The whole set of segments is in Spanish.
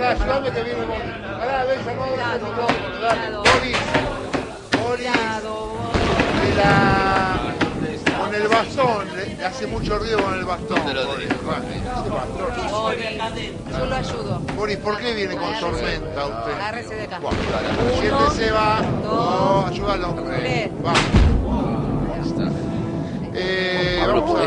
pará, ayúdame que viene Boris. Pará, ven, llamó ahora con nosotros, dale. Boris. Con el bastón, le hace mucho ruido con el bastón. Yo lo ayudo. Boris, ¿por qué viene con tormenta usted? Agárrese de acá. Siéntese, va. dos, Ayúdalo. tres. Va. Hablo por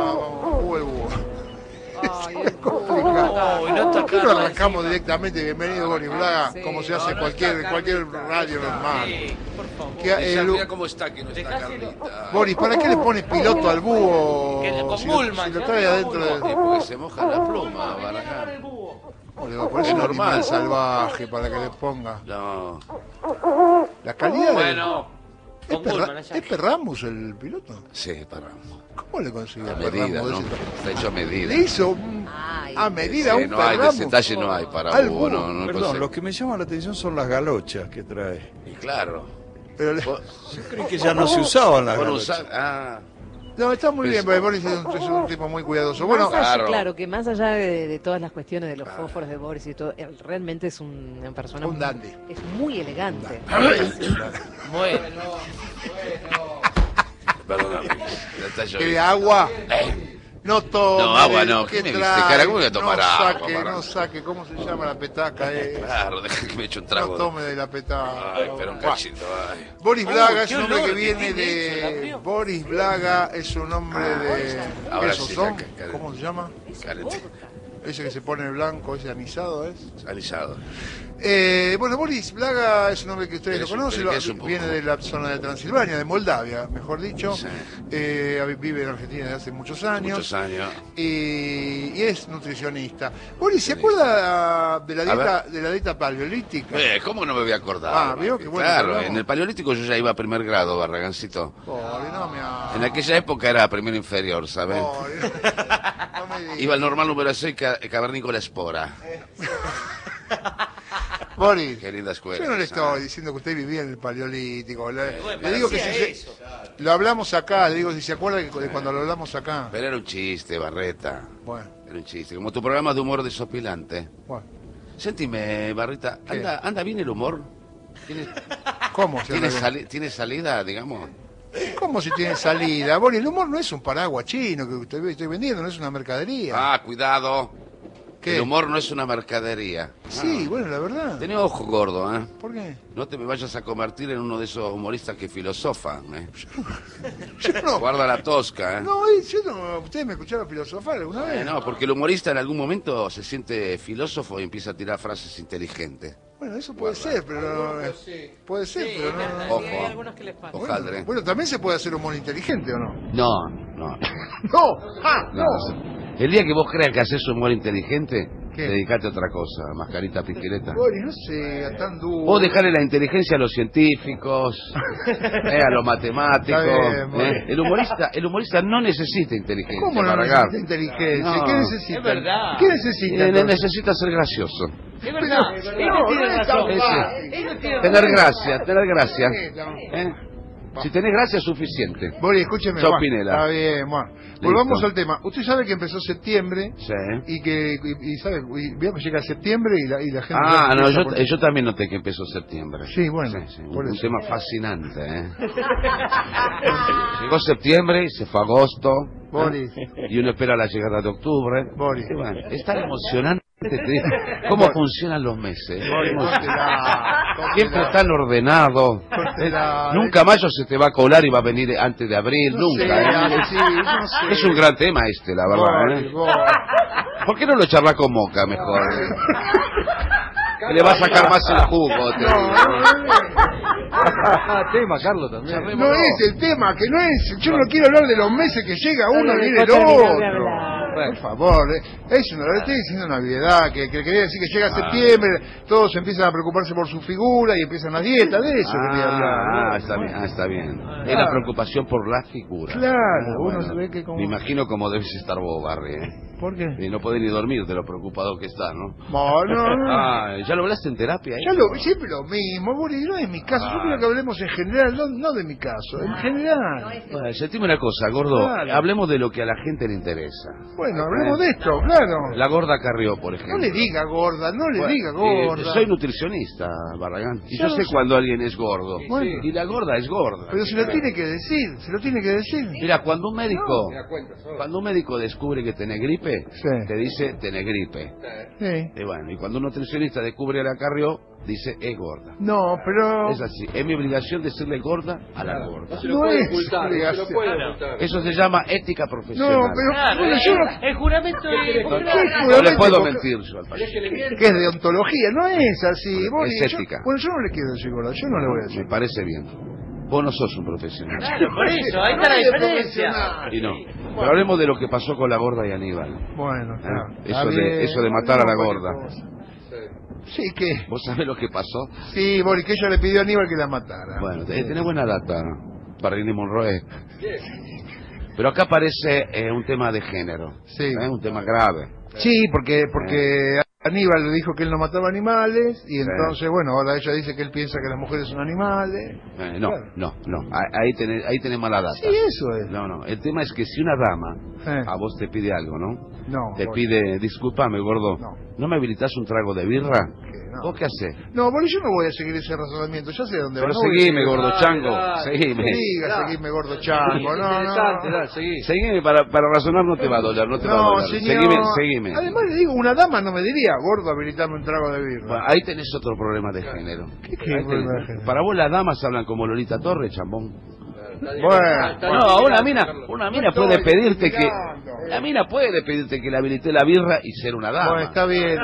¿Por qué no arrancamos directamente? Bienvenido, Boris Blaga, como se hace cualquier radio normal. Mira cómo está, que no está Carlita. Boris, ¿para qué le pones piloto al búho? Si lo trae adentro de... Porque se moja la pluma, Barragán. Le va a poner un animal salvaje para que le ponga. No. La calidad Bueno, ¿Es Perramus el piloto? Sí, Perramus. ¿Cómo le consiguió A a medida, Perramus? ¿no? Está hecho a medida. Le hizo a medida Sí, un no hay, de Perramus. ese talle no hay para Al búho, búho. no Perdón, lo que me llama la atención son las galochas que trae. Y claro. Pero Yo creí que ya no se usaban las Por galochas. usar, no, está muy bien, porque Boris es un tipo muy cuidadoso. Bueno, Más allá, claro. claro, que más allá de todas las cuestiones de los fósforos de Boris y todo, él realmente es una persona un dandy. es muy elegante. bueno. Perdóname. Está ¿Quiere lloviendo. agua? No tome. No, agua no. ¿Qué me viste, cara? ¿Cómo voy a tomar agua, No saque, ¿cómo se llama la petaca? Claro, deja que me eche un No trago. tome de la petaca. Ay, pero un cachito, ay. Boris Blaga es qué un hombre olor que que viene tiene eso, ¿la de... abrió? Boris Blaga es un hombre de... Ahora ¿Esos sí, son? ca- ¿Cómo se llama? Cálete. Ese que se pone blanco, ese anisado, ¿es? Alisado. Bueno, Boris Blaga es un hombre que ustedes lo Es un- conocen, que es un poco. viene de la zona de Transilvania, de Moldavia, mejor dicho. Sí. Vive en Argentina desde hace muchos años. Muchos años. Y es nutricionista. Boris, ¿se acuerda de la dieta paleolítica? ¿Cómo no me voy a acordar? Ah, ¿vio? Qué bueno que Claro, hablamos. en el paleolítico yo ya iba a primer grado, Barragancito. Boris, no me ha- En aquella época era primero inferior, ¿sabes? Boris, no me diga. Iba al normal número 6, cavernícola espora. Boris, Qué linda escuela. yo no le esa. estoy diciendo que usted vivía en el paleolítico. Le pero digo que hacía si eso. lo hablamos acá, le digo si se acuerda de cuando lo hablamos acá. Pero era un chiste, Barreta. Bueno, Era un chiste. Como tu programa de humor desopilante. bueno. Sentime, Barrita, ¿Qué? ¿anda bien el humor? ¿Tiene, ¿Cómo se tiene, arregla? ¿Tiene salida, digamos? ¿Cómo si tiene salida? Boris, el humor no es un paraguas chino que usted estoy vendiendo, no es una mercadería. Ah, cuidado. ¿Qué? El humor no es una mercadería. Sí, bueno, la verdad. Tenés ojo gordo, ¿eh? ¿Por qué? No te me vayas a convertir en uno de esos humoristas que filosofan, ¿eh? Yo no. Guarda la tosca, ¿eh? No, yo no. ¿Ustedes me escucharon filosofar alguna vez? No, porque el humorista en algún momento se siente filósofo y empieza a tirar frases inteligentes. Bueno, eso puede ser, pero no. Puede ser, pero no. Ojo. Hay algunos que les pasa. Ojaldre. Bueno, también se puede hacer humor inteligente, ¿o no? No. ¡No! ¡Ah, no! El día que vos creas que haces humor inteligente, ¿Qué? dedicate a otra cosa, mascarita piquileta. Boris, no sea tan duro. Vos dejarle la inteligencia a los científicos, a los matemáticos. Está bien, Boris. El humorista no necesita inteligencia. ¿Cómo no Barragán. necesita inteligencia? No. ¿Qué necesita? Es verdad. ¿Qué necesita? entonces? Necesita ser gracioso. Es verdad. No, Él tiene no es razón. tan fácil. Él no tiene Tener razón. gracia. Sí, no. ¿Eh? Si tenés gracia es suficiente. Boris, escúcheme. Chau, Juan. Pinela. Está bien, bueno. Volvamos al tema. Usted sabe que empezó septiembre Sí. y sabe, y veo que llega septiembre y la gente... Ah, ya no, empieza a poner- yo también noté que empezó septiembre. Sí, bueno, por Un eso. tema fascinante, ¿eh? Llegó septiembre, se fue agosto. Boris. Y uno espera la llegada de octubre. Boris. Y bueno, es tan emocionante. ¿Cómo funcionan los meses? Boris, córtela, Siempre córtela. tan ordenado. Córtela. Nunca mayo se te va a colar y va a venir antes de abril, No sé, nunca. ¿eh? sí, no sé. Es un gran tema la verdad. Boris, ¿eh? Boris. ¿Por qué no lo charla con Moca mejor? Que le va a sacar más el jugo, te digo. Tema, Carlos, también. No es el tema, que no es. Yo no quiero hablar de los meses que llega uno y viene el terminar de otro. hablar. Por favor, es una, le estoy diciendo una obviedad, que quería decir que llega septiembre, todos empiezan a preocuparse por su figura y empiezan las dietas, de eso quería hablar. Está bien. Es la preocupación por la figura. Claro, Bueno, uno se ve que como... Me imagino cómo debes estar vos, Barry, ¿eh? ¿Por qué? Y no podés ni dormir de lo preocupado que estás, ¿no? No. Ah, ¿ya lo hablaste en terapia? Ya siempre lo mismo, Boris, no es mi caso, yo quiero que hablemos en general, no de mi caso, en general. Bueno, sentime una cosa, gordo. Claro. Hablemos de lo que a la gente le interesa. Bueno, hablemos de esto, claro. La gorda Carrió, por ejemplo. No le diga gorda, no le Bueno, diga gorda. soy nutricionista, Barragán. Y Ya yo lo sé sé. cuando alguien es gordo. Bueno. Y la gorda es gorda. Pero se lo tiene que decir, se lo tiene que decir. Mira, cuando un médico descubre que tenés gripe, Sí. te dice tenés gripe. Sí. Y bueno, y cuando un nutricionista descubre a la Carrió, dice es gorda. No, pero... Es así, es mi obligación decirle gorda a la gorda. No es obligación. Eso se llama ética profesional. No, pero... Claro, bueno, yo no- el juramento de... No le puedo mentir yo al país. que es de ontología, no es así. Vos, Es yo- ética. bueno, yo no le quiero decir gorda, yo no le voy a decir. Me parece bien. Vos no sos un profesional. Claro, por eso, ahí está la No es diferencia. profesional. Y no. Pero hablemos de lo que pasó con la gorda y Aníbal. Bueno, Eso de matar a la gorda. Sí, ¿qué? ¿Vos sabés lo que pasó? Sí, Boris, que ella le pidió a Aníbal que la matara. Bueno, tenés buena data, Parrini Monroe. Pero acá aparece un tema de género. Sí. Un tema grave. Sí, porque Aníbal le dijo que él no mataba animales y entonces, bueno, ahora ella dice que él piensa que las mujeres son animales. No, Claro. no. Ahí tenés mala data. Sí, eso es. No. El tema es que si una dama a vos te pide algo, ¿no? No. Te Boris. pide, discúlpame, gordo, No. ¿no me habilitás un trago de birra? No. ¿Vos qué hacés? No, Boris, yo no voy a seguir ese razonamiento, ya sé dónde va. Pero no voy a seguime, seguir. gordo chango. Seguime. Diga, seguime, gordo chango. No. Seguime, para razonar no te va a doler, no te va a No, doler. señor. Seguime. Además le digo, una dama no me diría, gordo, habilitame un trago de birra. Bueno, ahí tenés otro problema de género. ¿Qué Ahí problema tenés. de género? Para vos las damas hablan como Lolita Torres, chambón. Bueno. No, una mina puede pedirte que... mirando. La mina puede pedirte que le habilite la birra y ser una dama. Bueno, está bien.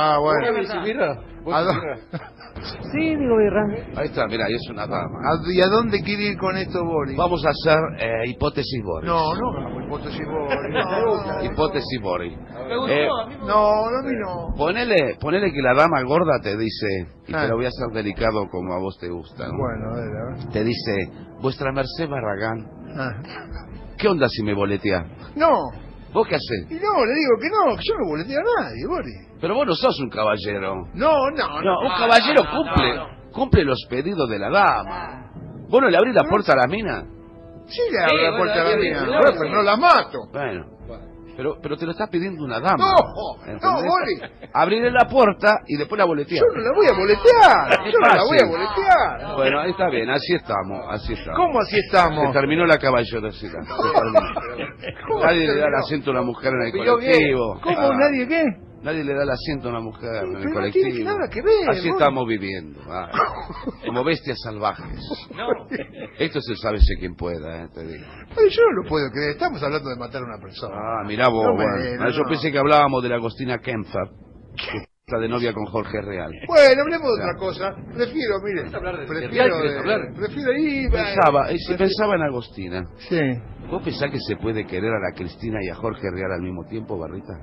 Bueno. ¿A dó- Sí, digo birra. Ahí está, mira, ahí es una dama. ¿Y a dónde quiere ir con esto, Boris? Vamos a hacer hipótesis Boris. No, hagamos hipótesis, Boris. No, Hipótesis Boris. Me gustó, a mí me no, a mí no. Ponele que la dama gorda te dice, y Ah. te lo voy a hacer delicado como a vos te gusta, ¿no? Bueno, a ver. Te dice, vuestra merced Barragán, Ah. ¿qué onda si me boletea? No, ¿Vos qué hacés? y no, le digo que no, que yo no boleteo a nadie, Boris. Pero vos no sos un caballero. No, No, un caballero cumple los pedidos de la dama. ¿Vos no le abrís la puerta a la mina? Sí le abro la puerta a la bueno, mía, sí, bueno, pero no la mato. Bueno, pero te lo está pidiendo una dama. No, ¿entendés? no, Boris. Abrirle la puerta y después la boletear. Yo no la voy a boletear, yo no la voy a fácil. boletear. Bueno, ahí está bien, así estamos. ¿Cómo así Se estamos? terminó la caballerosidad. Se terminó. Nadie le da el asiento a una mujer en el colectivo. ¿Cómo? Ah, ¿Nadie qué? Nadie le da el asiento a una mujer en el Pero no colectivo. tiene nada que ver, Así vos. estamos viviendo. Como bestias salvajes. No. Esto se sabe si quien pueda, te digo. Ay, yo no lo puedo creer, estamos hablando de matar a una persona. Ah, mirá vos, No, bueno. bueno, Yo no. pensé que hablábamos de la Agostina Kempfer, que está de novia con Jorge Real. Bueno, hablemos de otra cosa. Prefiero, mire, prefiero ir... Pensaba en Agostina. Sí. ¿Vos pensás que se puede querer a la Cristina y a Jorge Real al mismo tiempo, Barrita?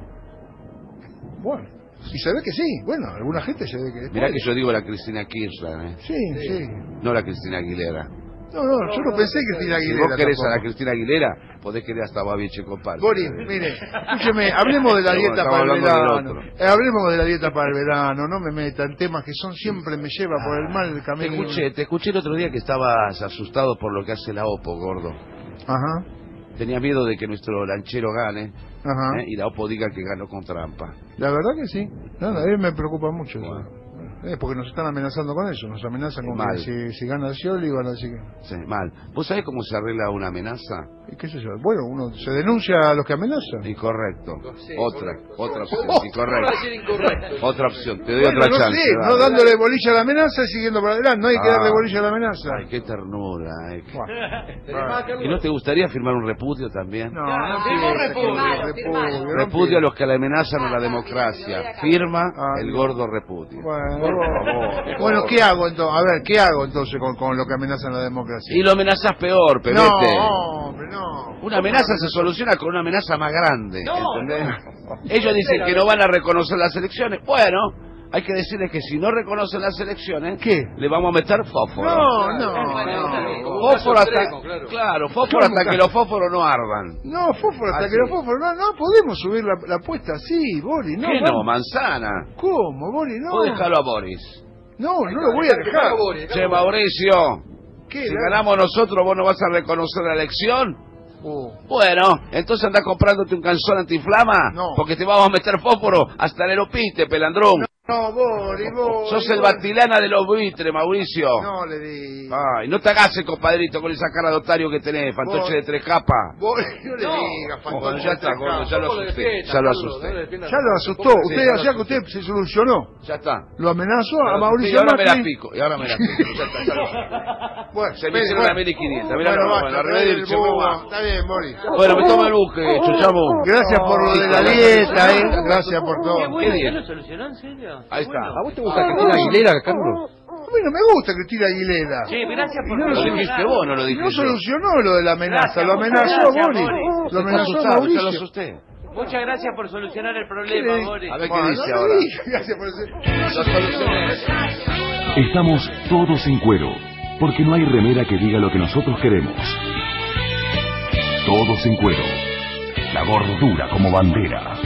Bueno, y se ve que sí. Bueno, alguna gente se ve que... Mirá que yo digo la Cristina Kirchner, ¿eh? Sí, sí. No la Cristina Aguilera. No, yo no pensé que Cristina Si Aguilera vos querés a la tampoco. Cristina Aguilera, podés querer hasta Babi Checopal. Boris, mire, escúcheme, hablemos de la Bueno, dieta estamos para el hablando del verano. otro. Hablemos de la dieta para el verano, no me metan temas que son siempre me lleva por el mal Te camino. escuché el otro día que estabas asustado por lo que hace la OPO, gordo. Ajá, Tenía miedo de que nuestro lanchero gane ajá. y la OPO diga que ganó con trampa. La verdad que sí. No, a mí me preocupa mucho Bueno. eso. Porque nos están amenazando con eso, nos amenazan con Mal. que si gana Scioli van a decir que... Sí, mal. ¿Vos sabés cómo se arregla una amenaza? ¿Y qué sé yo? Bueno, uno se denuncia a los que amenazan. Incorrecto. Sí, Otra opción. Iba a Incorrecto. decir incorrecto. Otra opción. Te doy Bueno, otra no chance. sé, no dale. dándole bolilla a la amenaza y siguiendo para adelante, no hay que Ah. darle bolilla a la amenaza. Ay, qué ternura. Bueno. ¿Y no te gustaría firmar un repudio también? No, Claro, no firma un piensa que repudio, repudio, no Repudio a los piensa. que la amenazan a la democracia. Firma Ah, el bien. gordo repudio. Bueno, Por favor. bueno, ¿qué hago entonces? A ver, ¿qué hago entonces con lo que amenazan la democracia? Y lo amenazas peor, Pebete. No, hombre, no. Una amenaza se soluciona con una amenaza más grande, No, ¿entendés? Ellos dicen que no van a reconocer las elecciones. Bueno, hay que decirles que si no reconocen las elecciones, ¿Qué? le vamos a meter fósforo. No. Fósforo hasta, claro, fósforo hasta que los fósforos no ardan. No, fósforo, hasta Ah, que sí. los fósforos, no podemos subir la apuesta así, Boris, no. ¿Qué no, vamos. manzana? ¿Cómo, Boris? No. Vos dejalo a Boris. No lo voy a dejar. Che, Mauricio, ¿Qué? si ganamos nosotros, ¿vos no vas a reconocer la elección? Bueno, entonces anda comprándote un calzón antiflama, No. porque te vamos a meter fósforo hasta el aeropite, pelandrón. No, Boris, Boris. Sos el Batilana de los buitres, Mauricio. No le di. Ay, no te hagas el compadrito con esa cara de otario que tenés, fantoche de 3 capas. Boris, no le digas, Bueno, fantoche ya de está, tres gordo, capas. ya lo asusté. Ya lo asusté. Ya lo asustó. Sí, Usted, ya o lo sea que asusté. usted se solucionó. Ya está. Lo amenazó a Y Mauricio ahora me la Macri. pico, y ahora me la pico. Ya está, ya lo asusté. Bueno, Se me hicieron la 1500. Mirá, bueno, bueno, basta, al revés del el chorro bobo. más. Está bien, Boris. Bueno, me tomo el buque, chuchamo. Gracias por lo de la dieta, Gracias por todo. Qué bueno, bien. ¿ya lo solucionó en serio? Ahí está. ¿A vos te gusta Cristina Aguilera, Carlos? A mí no me gusta Cristina Aguilera. Sí, gracias por Lo dijiste vos, no lo Y dijiste no yo. solucionó lo de la amenaza, Gracias, lo muchas amenazó gracias, Boris. Boris. Lo amenazó Asustado, ya lo Mauricio. asusté. Muchas gracias por solucionar el ¿Qué problema, le- Boris. A ver qué Bueno, dice no le ahora. diga, gracias por eso. Lo solucioné. Estamos todos en cuero, porque no hay remera que diga lo que nosotros queremos. Todos en cuero. La gordura como bandera.